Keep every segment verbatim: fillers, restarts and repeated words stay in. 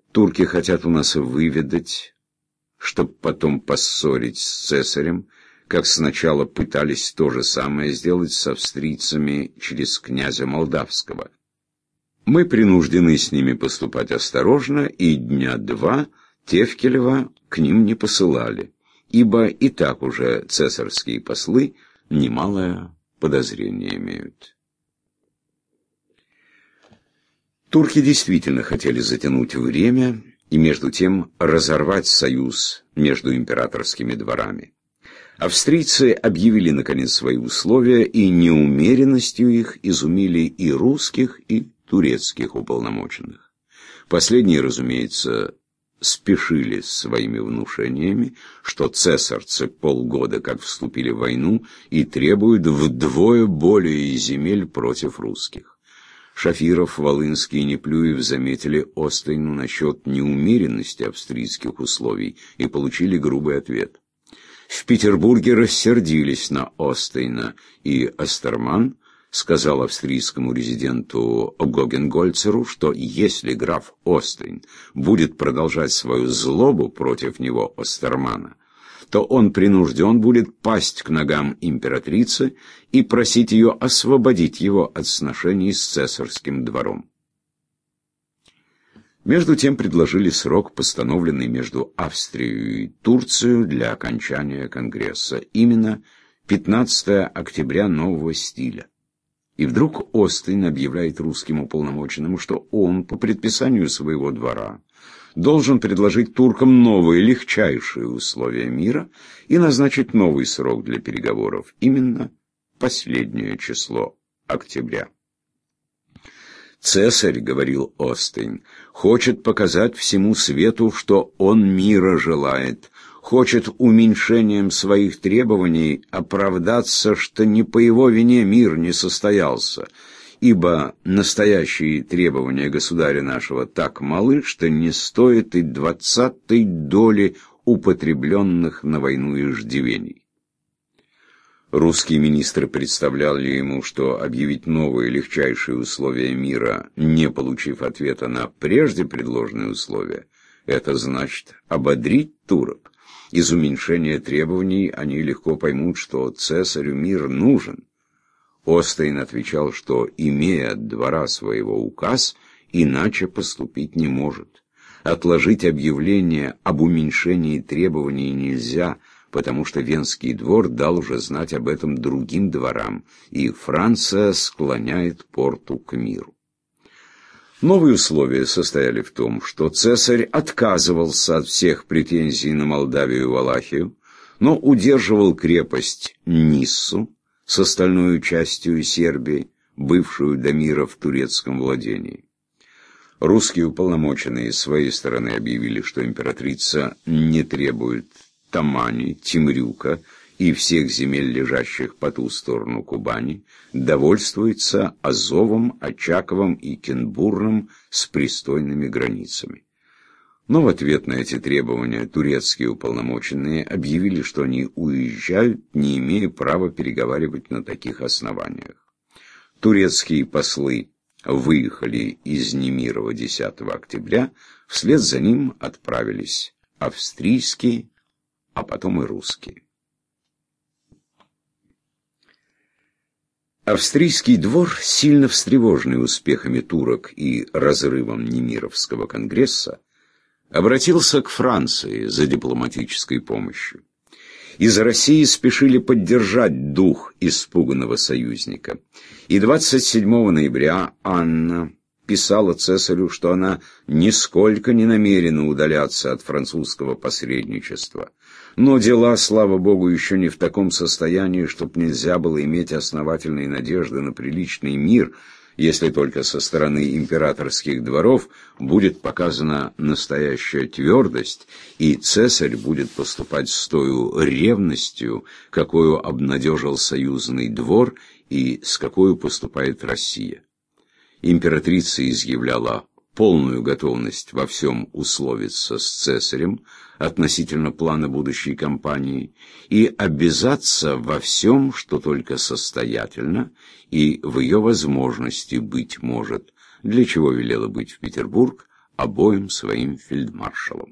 Турки хотят у нас выведать, чтоб потом поссорить с цесарем, как сначала пытались то же самое сделать с австрийцами через князя Молдавского. Мы принуждены с ними поступать осторожно, и дня два Тевкелева к ним не посылали, ибо и так уже цесарские послы немалое подозрение имеют. Турки действительно хотели затянуть время и между тем разорвать союз между императорскими дворами. Австрийцы объявили наконец свои условия, и неумеренностью их изумили и русских, и турецких уполномоченных. Последние, разумеется, спешили с своими внушениями, что цесарцы полгода как вступили в войну и требуют вдвое более земель против русских. Шафиров, Волынский и Неплюев заметили Остейну насчет неумеренности австрийских условий и получили грубый ответ. В Петербурге рассердились на Остейна, и Остерман сказал австрийскому резиденту Гогенгольцеру, что если граф Остейн будет продолжать свою злобу против него, Остермана, то он принужден будет пасть к ногам императрицы и просить ее освободить его от сношений с цесарским двором. Между тем предложили срок, постановленный между Австрией и Турцией для окончания Конгресса, именно пятнадцатое октября нового стиля. И вдруг Остейн объявляет русским уполномоченным, что он, по предписанию своего двора, должен предложить туркам новые, легчайшие условия мира и назначить новый срок для переговоров, именно последнее число октября. «Цесарь, — говорил Остейн, — хочет показать всему свету, что он мира желает, хочет уменьшением своих требований оправдаться, что не по его вине мир не состоялся, ибо настоящие требования государя нашего так малы, что не стоит и двадцатой доли употребленных на войну иждивений». Русские министры представляли ему, что объявить новые легчайшие условия мира, не получив ответа на прежде предложенные условия, это значит ободрить турок. Из уменьшения требований они легко поймут, что цесарю мир нужен. Остейн отвечал, что, имея от двора своего указ, иначе поступить не может. Отложить объявление об уменьшении требований нельзя, потому что Венский двор дал уже знать об этом другим дворам, и Франция склоняет Порту к миру. Новые условия состояли в том, что цесарь отказывался от всех претензий на Молдавию и Валахию, но удерживал крепость Ниссу с остальной частью Сербии, бывшую до мира в турецком владении. Русские уполномоченные с своей стороны объявили, что императрица не требует Тамани, Темрюка и всех земель, лежащих по ту сторону Кубани, довольствуется Азовом, Очаковом и Кенбурном с пристойными границами. Но в ответ на эти требования турецкие уполномоченные объявили, что они уезжают, не имея права переговаривать на таких основаниях. Турецкие послы выехали из Немирова десятого октября, вслед за ним отправились австрийские, а потом и русские. Австрийский двор, сильно встревоженный успехами турок и разрывом Немировского конгресса, обратился к Франции за дипломатической помощью. Из России спешили поддержать дух испуганного союзника. И двадцать седьмого ноября Анна писала цесарю, что она нисколько не намерена удаляться от французского посредничества. Но дела, слава богу, еще не в таком состоянии, чтоб нельзя было иметь основательные надежды на приличный мир, если только со стороны императорских дворов будет показана настоящая твердость, и цесарь будет поступать с той ревностью, какую обнадежил союзный двор и с какой поступает Россия. Императрица изъявляла полную готовность во всем условиться с цесарем относительно плана будущей кампании и обязаться во всем, что только состоятельно и в ее возможности быть может, для чего велела быть в Петербург, обоим своим фельдмаршалам.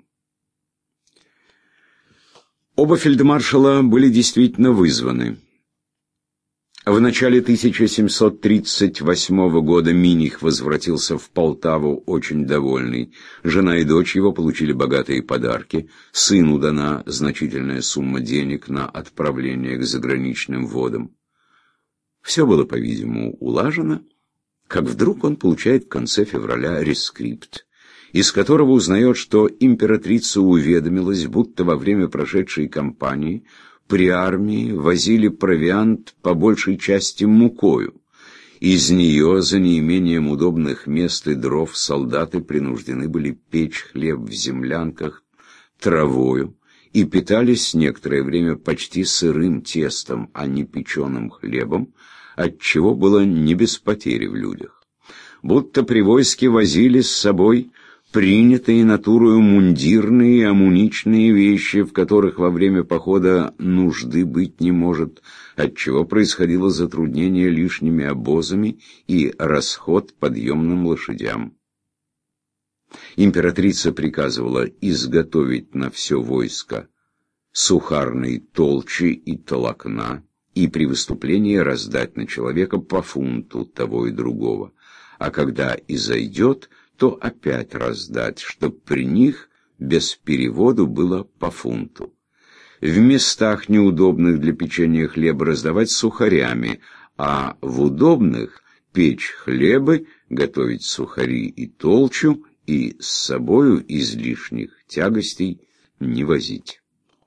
Оба фельдмаршала были действительно вызваны. В начале тысяча семьсот тридцать восьмого года Миних возвратился в Полтаву очень довольный. Жена и дочь его получили богатые подарки. Сыну дана значительная сумма денег на отправление к заграничным водам. Все было, по-видимому, улажено, как вдруг он получает в конце февраля рескрипт, из которого узнает, что императрица уведомилась, будто во время прошедшей кампании при армии возили провиант по большей части мукою. Из нее, за неимением удобных мест и дров, солдаты принуждены были печь хлеб в землянках травою и питались некоторое время почти сырым тестом, а не печеным хлебом, отчего было не без потери в людях. Будто при войске возили с собой принятые натурою мундирные и амуничные вещи, в которых во время похода нужды быть не может, отчего происходило затруднение лишними обозами и расход подъемным лошадям. Императрица приказывала изготовить на все войско сухарные толчи и толокна и при выступлении раздать на человека по фунту того и другого, а когда изойдет, то опять раздать, чтоб при них без переводу было по фунту. В местах неудобных для печения хлеба раздавать сухарями, а в удобных печь хлебы, готовить сухари и толчу, и с собою излишних тягостей не возить.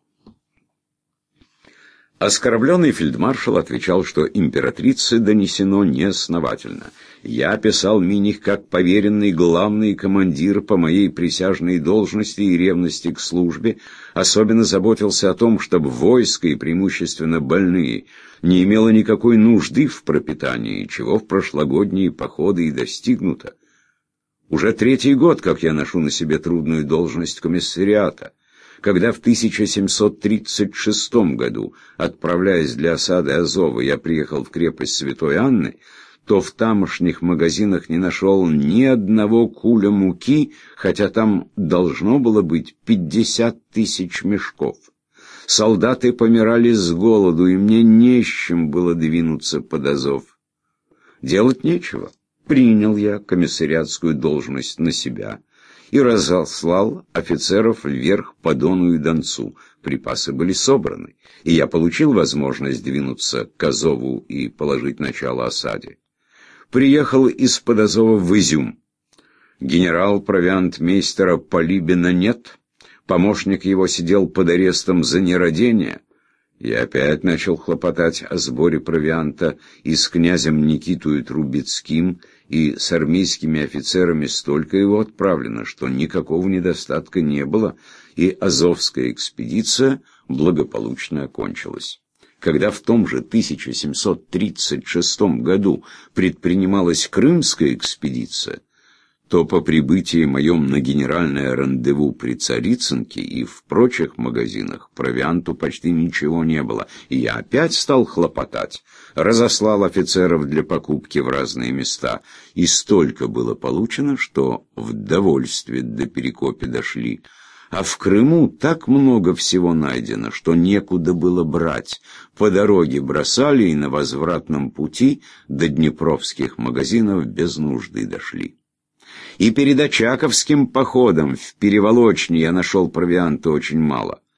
Оскорбленный фельдмаршал отвечал, что императрице донесено неосновательно. Я писал Миних как поверенный главный командир по моей присяжной должности и ревности к службе, особенно заботился о том, чтобы войско и преимущественно больные не имело никакой нужды в пропитании, чего в прошлогодние походы и достигнуто. Уже третий год, как я ношу на себе трудную должность комиссариата. Когда в тысяча семьсот тридцать шестом году, отправляясь для осады Азова, я приехал в крепость Святой Анны, то в тамошних магазинах не нашел ни одного куля муки, хотя там должно было быть пятьдесят тысяч мешков. Солдаты помирали с голоду, и мне не с чем было двинуться под Азов. Делать нечего. Принял я комиссариатскую должность на себя и разослал офицеров вверх по Дону и Донцу. Припасы были собраны, и я получил возможность двинуться к Азову и положить начало осаде. Приехал из-под Азова в Изюм. Генерал-провиантмейстера Полибина нет, помощник его сидел под арестом за нерадение. Я опять начал хлопотать о сборе провианта и с князем Никитою Трубецким, и с армейскими офицерами столько его отправлено, что никакого недостатка не было, и Азовская экспедиция благополучно окончилась. Когда в том же тысяча семьсот тридцать шестом году предпринималась Крымская экспедиция, то по прибытии моем на генеральное рандеву при Царицынке и в прочих магазинах провианту почти ничего не было, и я опять стал хлопотать, разослал офицеров для покупки в разные места, и столько было получено, что в довольстве до Перекопа дошли. А в Крыму так много всего найдено, что некуда было брать. По дороге бросали и на возвратном пути до днепровских магазинов без нужды дошли. И перед Очаковским походом в Переволочне я нашел провианта очень мало.